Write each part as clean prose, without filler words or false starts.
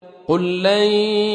قل لن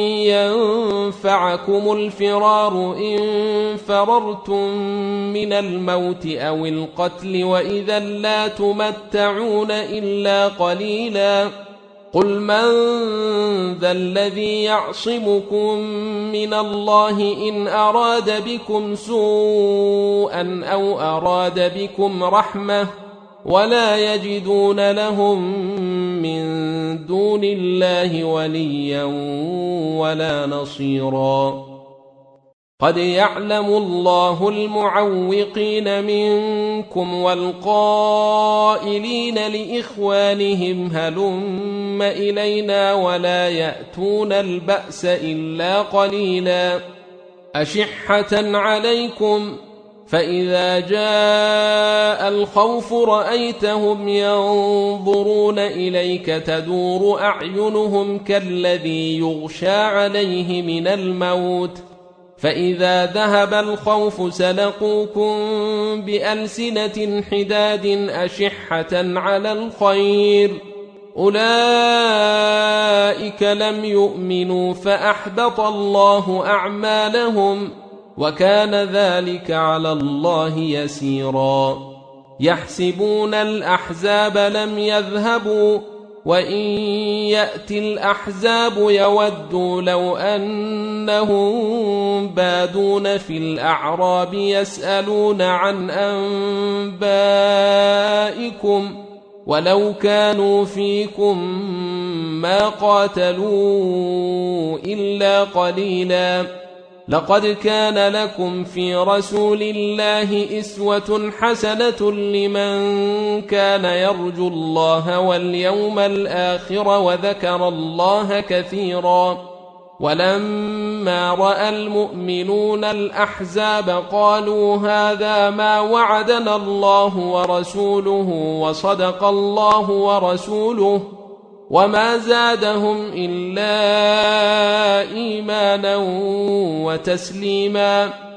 ينفعكم الفرار إن فررتم من الموت أو القتل وإذا لا تمتعون إلا قليلا قل من ذا الذي يعصمكم من الله إن أراد بكم سوءا أو أراد بكم رحمة ولا يجدون لهم من دون الله وليا ولا نصيرا قد يعلم الله المعوقين منكم والقائلين لإخوانهم هلم إلينا ولا يأتون البأس إلا قليلا أشحة عليكم فإذا جاء الخوف رأيتهم ينظرون إليك تدور أعينهم كالذي يغشى عليه من الموت فإذا ذهب الخوف سلقوكم بألسنة حداد أشحة على الخير أولئك لم يؤمنوا فأحبط الله أعمالهم وكان ذلك على الله يسيرا يحسبون الأحزاب لم يذهبوا وإن يأتي الأحزاب يودوا لو أنهم بادون في الأعراب يسألون عن أنبائكم ولو كانوا فيكم ما قاتلوا إلا قليلا لقد كان لكم في رسول الله أسوة حسنة لمن كان يرجو الله واليوم الآخر وذكر الله كثيرا ولما رأى المؤمنون الأحزاب قالوا هذا ما وعدنا الله ورسوله وصدق الله ورسوله وما زادهم إلا إيمانا وتسليما